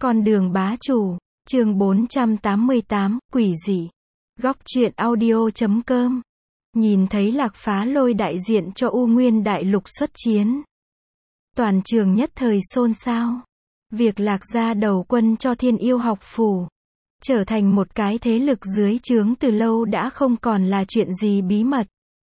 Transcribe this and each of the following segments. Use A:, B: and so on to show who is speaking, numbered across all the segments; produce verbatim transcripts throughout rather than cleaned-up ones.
A: Con đường bá chủ, chương bốn trăm tám mươi tám, quỷ dị. Góc truyện audio chấm com. Nhìn thấy Lạc Phá Lôi đại diện cho U Nguyên Đại Lục xuất chiến. Toàn trường nhất thời xôn xao. Việc Lạc gia đầu quân cho Thiên Yêu học phủ, trở thành một cái thế lực dưới trướng từ lâu đã không còn là chuyện gì bí mật.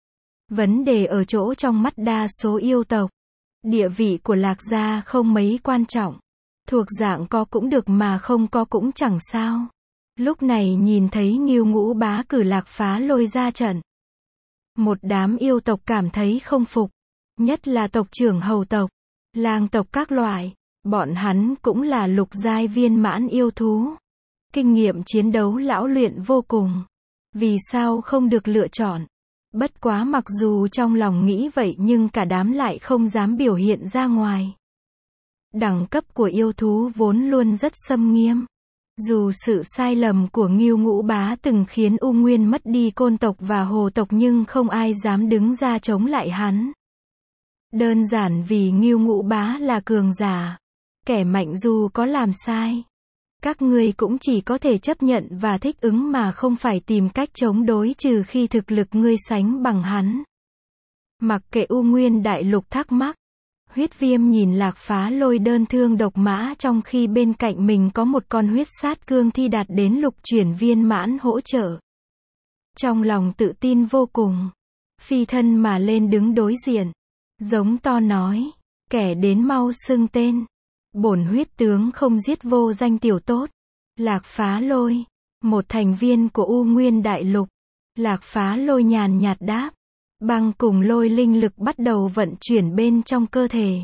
A: Vấn đề ở chỗ trong mắt đa số yêu tộc, địa vị của Lạc gia không mấy quan trọng. Thuộc dạng có cũng được mà không có cũng chẳng sao. Lúc này nhìn thấy Ngưu Ngũ Bá cử Lạc Phá Lôi ra trận, một đám yêu tộc cảm thấy không phục. Nhất là tộc trưởng hầu tộc, lang tộc các loại. Bọn hắn cũng là lục giai viên mãn yêu thú. Kinh nghiệm chiến đấu lão luyện vô cùng. Vì sao không được lựa chọn? Bất quá mặc dù trong lòng nghĩ vậy nhưng cả đám lại không dám biểu hiện ra ngoài. Đẳng cấp của yêu thú vốn luôn rất xâm nghiêm. Dù sự sai lầm của Ngưu Ngũ Bá từng khiến U Nguyên mất đi côn tộc và hồ tộc nhưng không ai dám đứng ra chống lại hắn. Đơn giản vì Ngưu Ngũ Bá là cường giả. Kẻ mạnh dù có làm sai, các ngươi cũng chỉ có thể chấp nhận và thích ứng mà không phải tìm cách chống đối trừ khi thực lực ngươi sánh bằng hắn. Mặc kệ U Nguyên Đại Lục thắc mắc, Huyết Viêm nhìn Lạc Phá Lôi đơn thương độc mã trong khi bên cạnh mình có một con huyết sát cương thi đạt đến lục chuyển viên mãn hỗ trợ. Trong lòng tự tin vô cùng, phi thân mà lên đứng đối diện, giống to nói, kẻ đến mau xưng tên. Bổn huyết tướng không giết vô danh tiểu tốt. Lạc Phá Lôi, một thành viên của U Nguyên Đại Lục. Lạc Phá Lôi nhàn nhạt đáp. Băng cùng lôi linh lực bắt đầu vận chuyển bên trong cơ thể.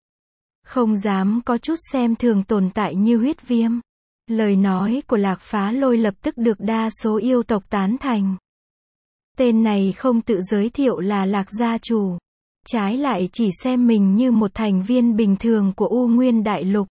A: Không dám có chút xem thường tồn tại như Huyết Viêm. Lời nói của Lạc Phá Lôi lập tức được đa số yêu tộc tán thành. Tên này không tự giới thiệu là Lạc gia chủ. Trái lại chỉ xem mình như một thành viên bình thường của U Nguyên Đại Lục.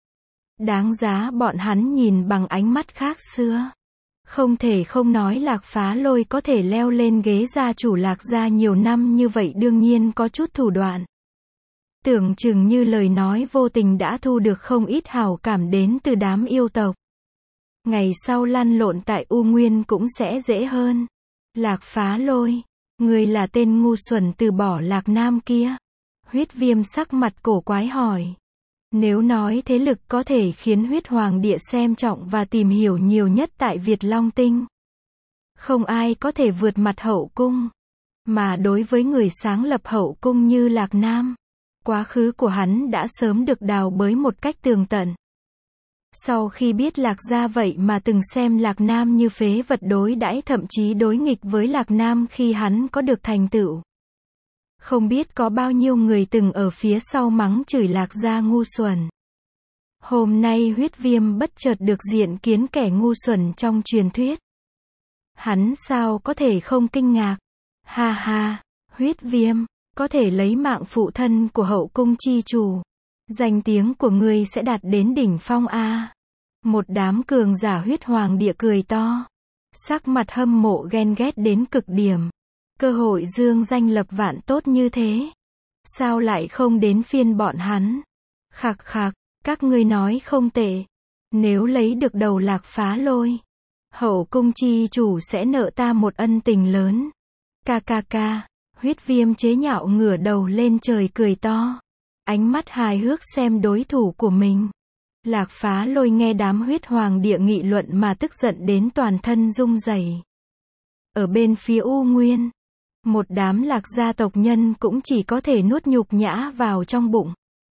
A: Đáng giá bọn hắn nhìn bằng ánh mắt khác xưa. Không thể không nói Lạc Phá Lôi có thể leo lên ghế gia chủ Lạc gia nhiều năm như vậy đương nhiên có chút thủ đoạn. Tưởng chừng như lời nói vô tình đã thu được không ít hảo cảm đến từ đám yêu tộc. Ngày sau lăn lộn tại U Nguyên cũng sẽ dễ hơn. Lạc Phá Lôi, người là tên ngu xuẩn từ bỏ Lạc Nam kia. Huyết Viêm sắc mặt cổ quái hỏi. Nếu nói thế lực có thể khiến Huyết Hoàng địa xem trọng và tìm hiểu nhiều nhất tại Việt Long Tinh, không ai có thể vượt mặt hậu cung. Mà đối với người sáng lập hậu cung như Lạc Nam, quá khứ của hắn đã sớm được đào bới một cách tường tận. Sau khi biết Lạc gia vậy mà từng xem Lạc Nam như phế vật đối đãi thậm chí đối nghịch với Lạc Nam khi hắn có được thành tựu. Không biết có bao nhiêu người từng ở phía sau mắng chửi Lạc gia ngu xuẩn. Hôm nay Huyết Viêm bất chợt được diện kiến kẻ ngu xuẩn trong truyền thuyết. Hắn sao có thể không kinh ngạc. Ha ha, Huyết Viêm, có thể lấy mạng phụ thân của hậu cung chi chủ. Danh tiếng của ngươi sẽ đạt đến đỉnh phong a. Một đám cường giả Huyết Hoàng địa cười to. Sắc mặt hâm mộ ghen ghét đến cực điểm. Cơ hội dương danh lập vạn tốt như thế. Sao lại không đến phiên bọn hắn? Khạc khạc, các ngươi nói không tệ. Nếu lấy được đầu Lạc Phá Lôi, hậu cung chi chủ sẽ nợ ta một ân tình lớn. Ca ca ca, Huyết Viêm chế nhạo ngửa đầu lên trời cười to. Ánh mắt hài hước xem đối thủ của mình. Lạc Phá Lôi nghe đám Huyết Hoàng địa nghị luận mà tức giận đến toàn thân rung rẩy. Ở bên phía U Nguyên, một đám Lạc gia tộc nhân cũng chỉ có thể nuốt nhục nhã vào trong bụng.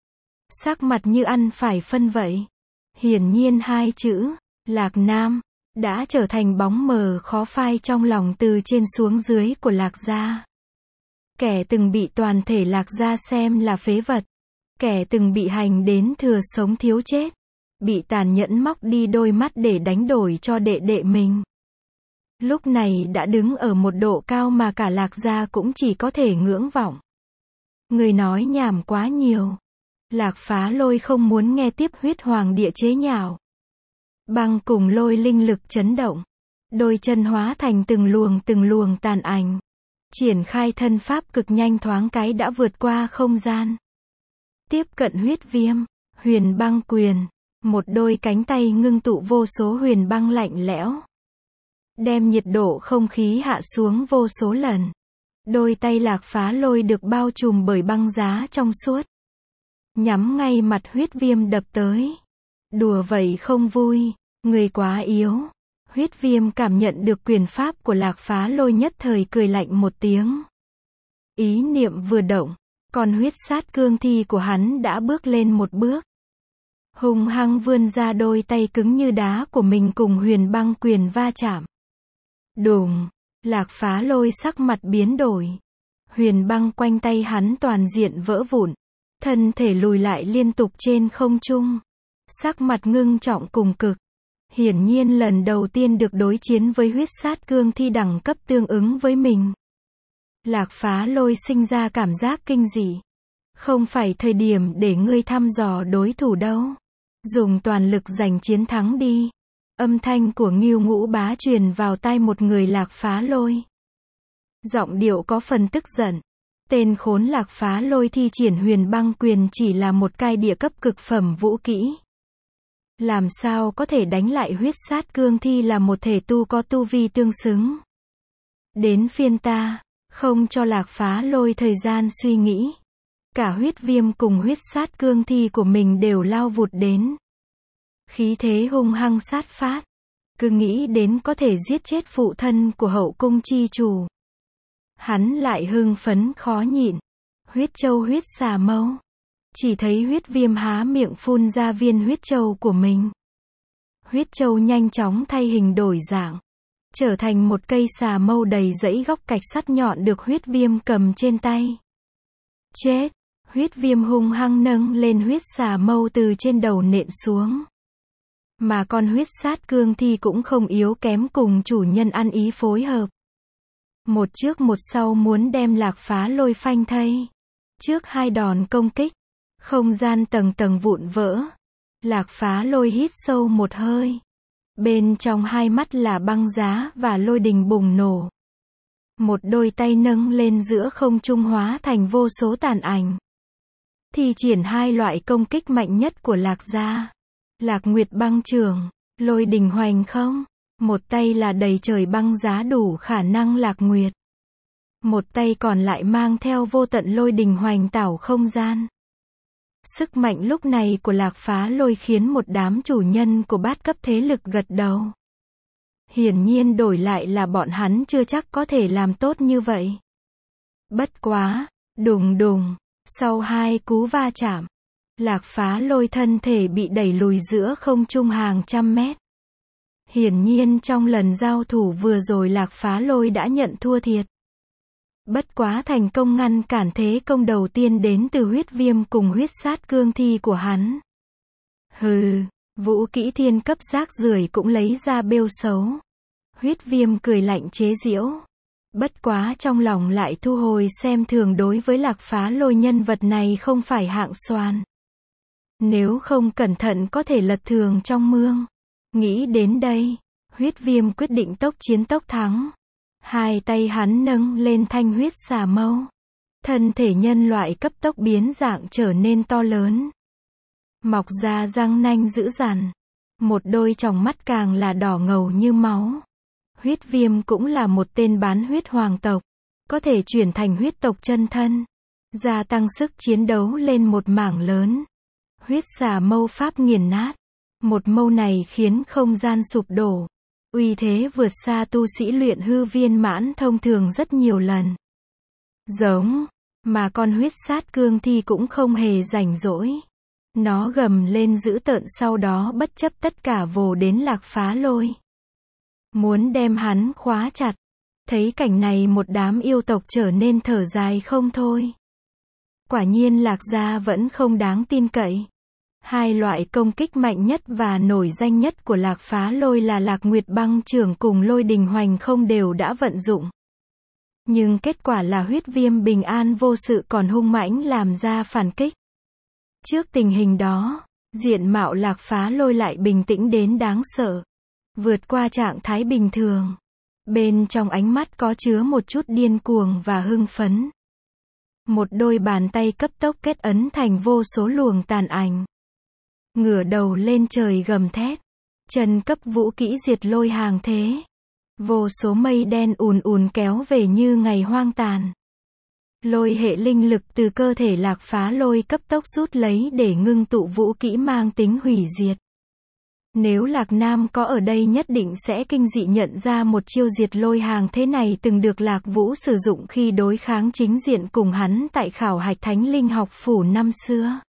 A: Sắc mặt như ăn phải phân vậy. Hiển nhiên hai chữ, Lạc Nam, đã trở thành bóng mờ khó phai trong lòng từ trên xuống dưới của Lạc gia. Kẻ từng bị toàn thể Lạc gia xem là phế vật. Kẻ từng bị hành đến thừa sống thiếu chết. Bị tàn nhẫn móc đi đôi mắt để đánh đổi cho đệ đệ mình. Lúc này đã đứng ở một độ cao mà cả Lạc gia cũng chỉ có thể ngưỡng vọng. Người nói nhảm quá nhiều. Lạc Phá Lôi không muốn nghe tiếp Huyết Hoàng địa chế nhạo. Băng cùng lôi linh lực chấn động. Đôi chân hóa thành từng luồng từng luồng tàn ảnh. Triển khai thân pháp cực nhanh thoáng cái đã vượt qua không gian. Tiếp cận Huyết Viêm, Huyền Băng Quyền. Một đôi cánh tay ngưng tụ vô số huyền băng lạnh lẽo, đem nhiệt độ không khí hạ xuống vô số lần. Đôi tay Lạc Phá Lôi được bao trùm bởi băng giá trong suốt, nhắm ngay mặt Huyết Viêm đập tới. Đùa vậy không vui, người quá yếu. Huyết Viêm cảm nhận được quyền pháp của Lạc Phá Lôi nhất thời cười lạnh một tiếng. Ý niệm vừa động, còn huyết sát cương thi của hắn đã bước lên một bước. Hung hăng vươn ra đôi tay cứng như đá của mình cùng huyền băng quyền va chạm. Đùng, Lạc Phá Lôi sắc mặt biến đổi. Huyền băng quanh tay hắn toàn diện vỡ vụn. Thân thể lùi lại liên tục trên không trung. Sắc mặt ngưng trọng cùng cực. Hiển nhiên lần đầu tiên được đối chiến với huyết sát cương thi đẳng cấp tương ứng với mình. Lạc Phá Lôi sinh ra cảm giác kinh dị. Không phải thời điểm để ngươi thăm dò đối thủ đâu. Dùng toàn lực giành chiến thắng đi. Âm thanh của Ngưu Ngũ Bá truyền vào tai một người Lạc Phá Lôi. Giọng điệu có phần tức giận. Tên khốn Lạc Phá Lôi thi triển huyền băng quyền chỉ là một cai địa cấp cực phẩm vũ kỹ. Làm sao có thể đánh lại huyết sát cương thi là một thể tu có tu vi tương xứng. Đến phiên ta, không cho Lạc Phá Lôi thời gian suy nghĩ. Cả Huyết Viêm cùng huyết sát cương thi của mình đều lao vụt đến. Khí thế hung hăng sát phát. Cứ nghĩ đến có thể giết chết phụ thân của hậu cung chi chủ. Hắn lại hưng phấn khó nhịn. Huyết châu huyết xà mâu. Chỉ thấy Huyết Viêm há miệng phun ra viên huyết châu của mình. Huyết châu nhanh chóng thay hình đổi dạng. Trở thành một cây xà mâu đầy dãy góc cạch sắt nhọn được Huyết Viêm cầm trên tay. Chết! Huyết Viêm hung hăng nâng lên huyết xà mâu từ trên đầu nện xuống. Mà con huyết sát cương thi cũng không yếu kém cùng chủ nhân ăn ý phối hợp. Một trước một sau muốn đem Lạc Phá Lôi phanh thây. Trước hai đòn công kích, không gian tầng tầng vụn vỡ. Lạc Phá Lôi hít sâu một hơi. Bên trong hai mắt là băng giá và lôi đình bùng nổ. Một đôi tay nâng lên giữa không trung hóa thành vô số tàn ảnh. Thi triển hai loại công kích mạnh nhất của Lạc gia. Lạc Nguyệt băng trường, lôi đình hoành không. Một tay là đầy trời băng giá đủ khả năng Lạc Nguyệt. Một tay còn lại mang theo vô tận lôi đình hoành tảo không gian. Sức mạnh lúc này của Lạc Phá Lôi khiến một đám chủ nhân của bát cấp thế lực gật đầu. Hiển nhiên đổi lại là bọn hắn chưa chắc có thể làm tốt như vậy. Bất quá, đùng đùng, sau hai cú va chạm, Lạc Phá Lôi thân thể bị đẩy lùi giữa không trung hàng trăm mét. Hiển nhiên trong lần giao thủ vừa rồi Lạc Phá Lôi đã nhận thua thiệt. Bất quá thành công ngăn cản thế công đầu tiên đến từ Huyết Viêm cùng huyết sát cương thi của hắn. Hừ, vũ kỹ thiên cấp rác rưởi cũng lấy ra bêu xấu. Huyết Viêm cười lạnh chế giễu. Bất quá trong lòng lại thu hồi xem thường đối với Lạc Phá Lôi nhân vật này không phải hạng xoàn. Nếu không cẩn thận có thể lật thường trong mương. Nghĩ đến đây, Huyết Viêm quyết định tốc chiến tốc thắng. Hai tay hắn nâng lên thanh huyết xà mâu. Thân thể nhân loại cấp tốc biến dạng trở nên to lớn. Mọc ra răng nanh dữ dằn. Một đôi tròng mắt càng là đỏ ngầu như máu. Huyết Viêm cũng là một tên bán huyết hoàng tộc. Có thể chuyển thành huyết tộc chân thân. Gia tăng sức chiến đấu lên một mảng lớn. Huyết xà mâu pháp nghiền nát. Một mâu này khiến không gian sụp đổ. Uy thế vượt xa tu sĩ luyện hư viên mãn thông thường rất nhiều lần. Giống, mà con huyết sát cương thi cũng không hề rảnh rỗi. Nó gầm lên dữ tợn sau đó bất chấp tất cả vồ đến Lạc Phá Lôi. Muốn đem hắn khóa chặt. Thấy cảnh này một đám yêu tộc trở nên thở dài không thôi. Quả nhiên Lạc gia vẫn không đáng tin cậy. Hai loại công kích mạnh nhất và nổi danh nhất của Lạc Phá Lôi là Lạc Nguyệt băng trường cùng lôi đình hoành không đều đã vận dụng. Nhưng kết quả là Huyết Viêm bình an vô sự còn hung mãnh làm ra phản kích. Trước tình hình đó, diện mạo Lạc Phá Lôi lại bình tĩnh đến đáng sợ. Vượt qua trạng thái bình thường. Bên trong ánh mắt có chứa một chút điên cuồng và hưng phấn. Một đôi bàn tay cấp tốc kết ấn thành vô số luồng tàn ảnh. ngửa đầu lên trời gầm thét. Chân cấp vũ kỹ diệt lôi hàng thế. Vô số mây đen ùn ùn kéo về như ngày hoang tàn. Lôi hệ linh lực từ cơ thể Lạc Phá Lôi cấp tốc rút lấy để ngưng tụ vũ kỹ mang tính hủy diệt. Nếu Lạc Nam có ở đây nhất định sẽ kinh dị nhận ra một chiêu diệt lôi hàng thế này từng được Lạc Vũ sử dụng khi đối kháng chính diện cùng hắn tại khảo hạch thánh linh học phủ năm xưa.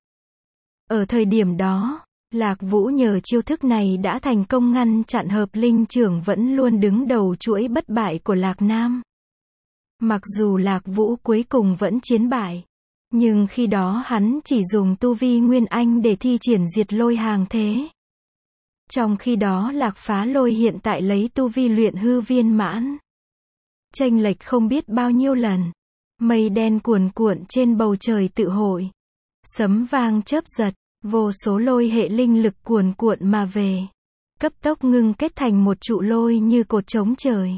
A: Ở thời điểm đó, Lạc Vũ nhờ chiêu thức này đã thành công ngăn chặn hợp linh trưởng vẫn luôn đứng đầu chuỗi bất bại của Lạc Nam. Mặc dù Lạc Vũ cuối cùng vẫn chiến bại, nhưng khi đó hắn chỉ dùng tu vi Nguyên Anh để thi triển diệt lôi hàng thế. Trong khi đó Lạc Phá Lôi hiện tại lấy tu vi luyện hư viên mãn. Chênh lệch không biết bao nhiêu lần. Mây đen cuồn cuộn trên bầu trời tự hội. Sấm vang chớp giật, vô số lôi hệ linh lực cuồn cuộn mà về. Cấp tốc ngưng kết thành một trụ lôi như cột chống trời.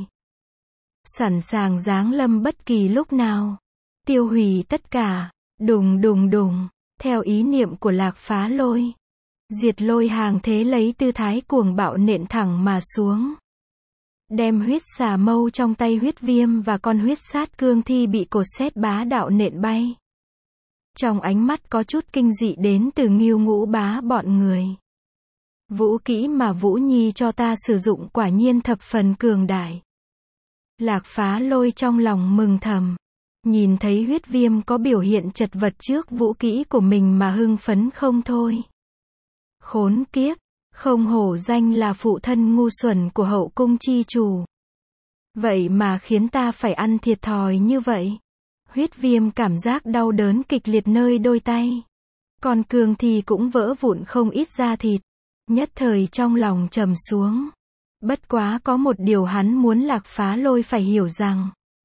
A: Sẵn sàng giáng lâm bất kỳ lúc nào. Tiêu hủy tất cả. Đùng đùng đùng. Theo ý niệm của Lạc Phá Lôi. Diệt lôi hàng thế lấy tư thái cuồng bạo nện thẳng mà xuống. Đem huyết xà mâu trong tay huyết viêm và con huyết sát cương thi bị cột sét bá đạo nện bay. Trong ánh mắt có chút kinh dị đến từ Ngưu Ngũ Bá bọn người. Vũ kỹ mà Vũ Nhi cho ta sử dụng quả nhiên thập phần cường đại. Lạc Phá Lôi trong lòng mừng thầm. Nhìn thấy huyết viêm có biểu hiện chật vật trước vũ kỹ của mình mà hưng phấn không thôi. Khốn kiếp, không hổ danh là phụ thân ngu xuẩn của hậu cung chi chủ. Vậy mà khiến ta phải ăn thiệt thòi như vậy. Huyết viêm cảm giác đau đớn kịch liệt nơi đôi tay. Còn cương thì cũng vỡ vụn không ít da thịt. Nhất thời trong lòng trầm xuống. Bất quá có một điều hắn muốn Lạc Phá Lôi phải hiểu rằng.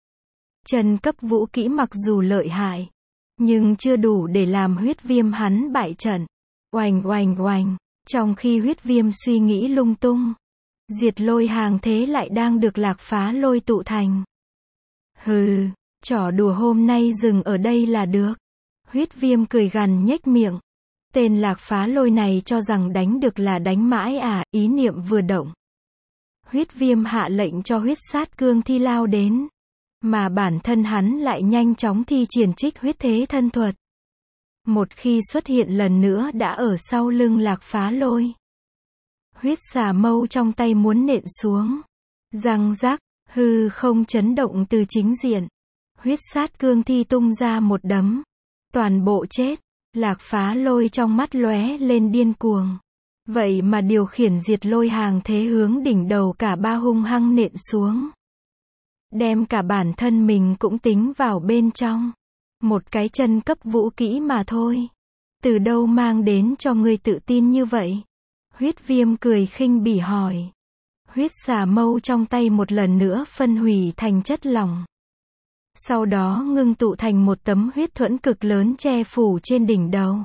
A: Chân cấp vũ kỹ mặc dù lợi hại, nhưng chưa đủ để làm huyết viêm hắn bại trận. Oành oành oành, trong khi huyết viêm suy nghĩ lung tung, diệt lôi hàng thế lại đang được Lạc Phá Lôi tụ thành. Hừ, trò đùa hôm nay dừng ở đây là được. Huyết viêm cười gằn nhếch miệng. Tên Lạc Phá Lôi này cho rằng đánh được là đánh mãi à, ý niệm vừa động. Huyết viêm hạ lệnh cho huyết sát cương thi lao đến. Mà bản thân hắn lại nhanh chóng thi triển trích huyết thế thân thuật. Một khi xuất hiện lần nữa đã ở sau lưng Lạc Phá Lôi. Huyết xà mâu trong tay muốn nện xuống. Răng rắc, hư không chấn động từ chính diện. Huyết sát cương thi tung ra một đấm. Toàn bộ chết. Lạc Phá Lôi trong mắt lóe lên điên cuồng. Vậy mà điều khiển diệt lôi hàng thế hướng đỉnh đầu cả ba hung hăng nện xuống. Đem cả bản thân mình cũng tính vào bên trong. Một cái chân cấp vũ kỹ mà thôi. Từ đâu mang đến cho ngươi tự tin như vậy? Huyết viêm cười khinh bỉ hỏi. Huyết xà mâu trong tay một lần nữa phân hủy thành chất lỏng. Sau đó ngưng tụ thành một tấm huyết thuẫn cực lớn che phủ trên đỉnh đầu.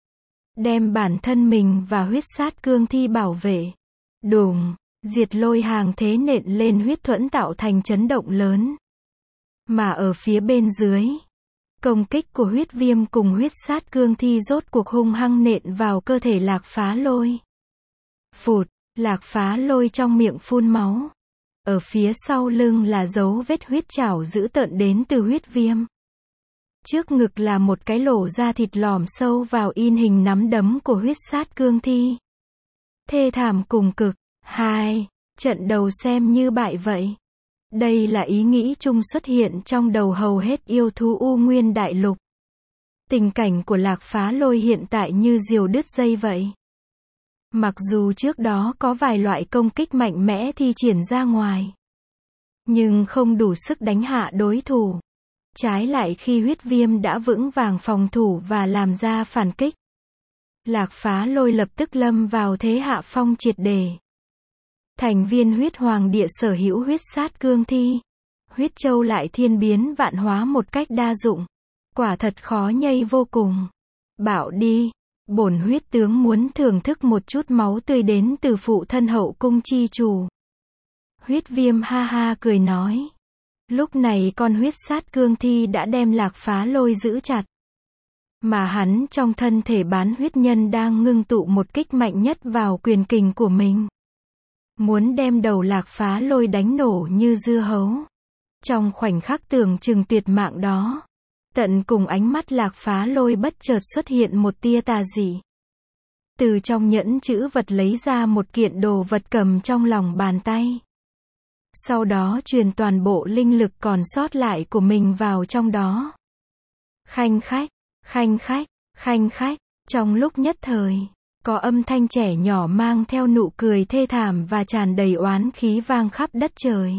A: Đem bản thân mình và huyết sát cương thi bảo vệ. Đùng, diệt lôi hàng thế nện lên huyết thuẫn tạo thành chấn động lớn. Mà ở phía bên dưới, công kích của huyết viêm cùng huyết sát cương thi rốt cuộc hung hăng nện vào cơ thể Lạc Phá Lôi. Phụt, Lạc Phá Lôi trong miệng phun máu. Ở phía sau lưng là dấu vết huyết trảo dữ tợn đến từ huyết viêm. Trước ngực là một cái lỗ da thịt lòm sâu vào in hình nắm đấm của huyết sát cương thi. Thê thảm cùng cực. Hai, trận đầu xem như bại vậy. Đây là ý nghĩ chung xuất hiện trong đầu hầu hết yêu thú U Nguyên Đại Lục. Tình cảnh của Lạc Phá Lôi hiện tại như diều đứt dây vậy. Mặc dù trước đó có vài loại công kích mạnh mẽ thi triển ra ngoài, nhưng không đủ sức đánh hạ đối thủ. Trái lại khi huyết viêm đã vững vàng phòng thủ và làm ra phản kích, Lạc Phá Lôi lập tức lâm vào thế hạ phong triệt để. Thành viên huyết hoàng địa sở hữu huyết sát cương thi. Huyết châu lại thiên biến vạn hóa một cách đa dụng. Quả thật khó nhây vô cùng. Bảo đi, bổn huyết tướng muốn thưởng thức một chút máu tươi đến từ phụ thân hậu cung chi chủ. Huyết viêm ha ha cười nói. Lúc này con huyết sát cương thi đã đem Lạc Phá Lôi giữ chặt. Mà hắn trong thân thể bán huyết nhân đang ngưng tụ một kích mạnh nhất vào quyền kình của mình. Muốn đem đầu Lạc Phá Lôi đánh nổ như dưa hấu. Trong khoảnh khắc tưởng chừng tuyệt mạng đó, tận cùng ánh mắt Lạc Phá Lôi bất chợt xuất hiện một tia tà dị. Từ trong nhẫn chữ vật lấy ra một kiện đồ vật cầm trong lòng bàn tay. Sau đó truyền toàn bộ linh lực còn sót lại của mình vào trong đó. Khanh khách, khanh khách, khanh khách, trong lúc nhất thời, có âm thanh trẻ nhỏ mang theo nụ cười thê thảm và tràn đầy oán khí vang khắp đất trời.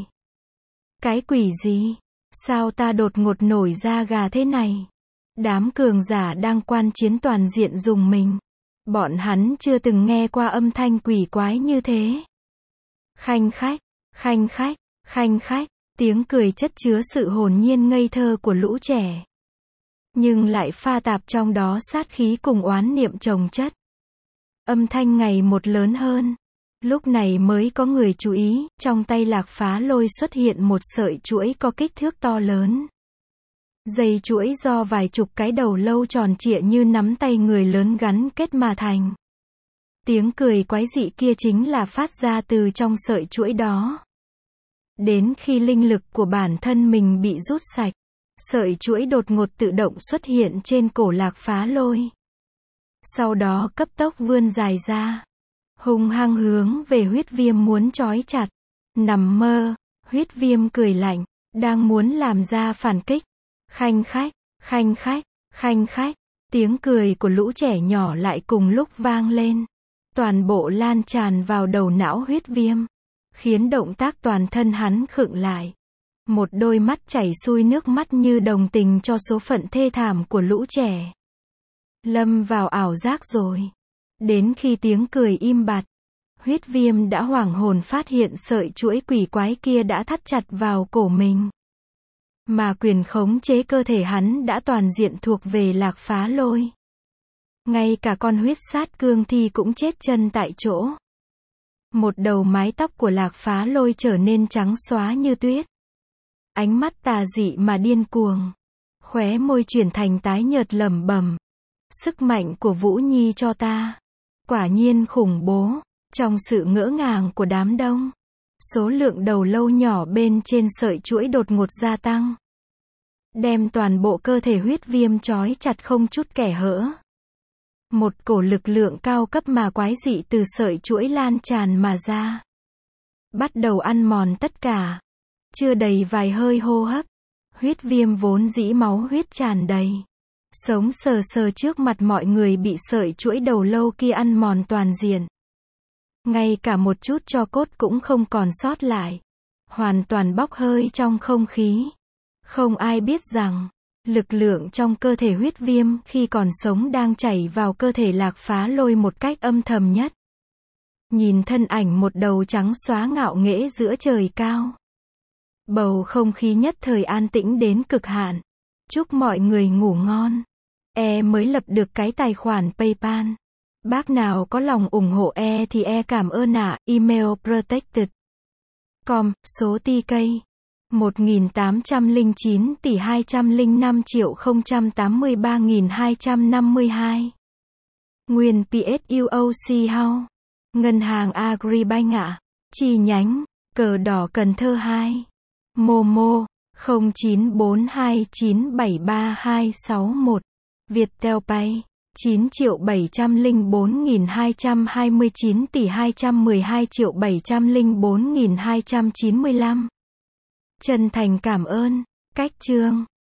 A: Cái quỷ gì? Sao ta đột ngột nổi da gà thế này? Đám cường giả đang quan chiến toàn diện rùng mình. Bọn hắn chưa từng nghe qua âm thanh quỷ quái như thế. Khanh khách, khanh khách, khanh khách, tiếng cười chất chứa sự hồn nhiên ngây thơ của lũ trẻ. Nhưng lại pha tạp trong đó sát khí cùng oán niệm chồng chất. Âm thanh ngày một lớn hơn. Lúc này mới có người chú ý, trong tay Lạc Phá Lôi xuất hiện một sợi chuỗi có kích thước to lớn. Dây chuỗi do vài chục cái đầu lâu tròn trịa như nắm tay người lớn gắn kết mà thành. Tiếng cười quái dị kia chính là phát ra từ trong sợi chuỗi đó. Đến khi linh lực của bản thân mình bị rút sạch, sợi chuỗi đột ngột tự động xuất hiện trên cổ Lạc Phá Lôi. Sau đó cấp tốc vươn dài ra, hung hăng hướng về Huyết Viêm muốn trói chặt. Nằm mơ, Huyết Viêm cười lạnh, đang muốn làm ra phản kích. Khanh khách, khanh khách, khanh khách, tiếng cười của lũ trẻ nhỏ lại cùng lúc vang lên. Toàn bộ lan tràn vào đầu não Huyết Viêm, khiến động tác toàn thân hắn khựng lại. Một đôi mắt chảy xuôi nước mắt như đồng tình cho số phận thê thảm của lũ trẻ. Lâm vào ảo giác rồi. Đến khi tiếng cười im bặt, Huyết Viêm đã hoảng hồn phát hiện sợi chuỗi quỷ quái kia đã thắt chặt vào cổ mình. Mà quyền khống chế cơ thể hắn đã toàn diện thuộc về Lạc Phá Lôi. Ngay cả con huyết sát cương thi cũng chết chân tại chỗ. Một đầu mái tóc của Lạc Phá Lôi trở nên trắng xóa như tuyết. Ánh mắt tà dị mà điên cuồng. Khóe môi chuyển thành tái nhợt lẩm bẩm. Sức mạnh của Vũ Nhi cho ta. Quả nhiên khủng bố. Trong sự ngỡ ngàng của đám đông, số lượng đầu lâu nhỏ bên trên sợi chuỗi đột ngột gia tăng. Đem toàn bộ cơ thể Huyết Viêm trói chặt không chút kẻ hở. Một cổ lực lượng cao cấp mà quái dị từ sợi chuỗi lan tràn mà ra. Bắt đầu ăn mòn tất cả. Chưa đầy vài hơi hô hấp, Huyết Viêm vốn dĩ máu huyết tràn đầy. Sống sờ sờ trước mặt mọi người bị sợi chuỗi đầu lâu kia ăn mòn toàn diện. Ngay cả một chút tro cốt cũng không còn sót lại. Hoàn toàn bốc hơi trong không khí. Không ai biết rằng, lực lượng trong cơ thể Huyết Viêm khi còn sống đang chảy vào cơ thể Lạc Phá Lôi một cách âm thầm nhất. Nhìn thân ảnh một đầu trắng xóa ngạo nghễ giữa trời cao. Bầu không khí nhất thời an tĩnh đến cực hạn. Chúc mọi người ngủ ngon. E mới lập được cái tài khoản PayPal. Bác nào có lòng ủng hộ E thì E cảm ơn ạ. À. Email protected. Com, số tê ca một nghìn tám trăm lẻ chín tỷ hai trăm lẻ năm triệu không trăm tám mươi ba nghìn hai trăm năm mươi hai. Nguyên pê ét u ô xê House. Ngân hàng Agribank ạ. À. Chi nhánh, Cờ Đỏ Cần Thơ hai. Momo, không chín bốn hai chín bảy ba hai sáu một. Viettel Pay, chín triệu bảy trăm lẻ bốn nghìn hai trăm hai mươi chín tỷ hai trăm mười hai triệu bảy trăm lẻ bốn nghìn hai trăm chín mươi lăm. Chân thành cảm ơn. Cách chương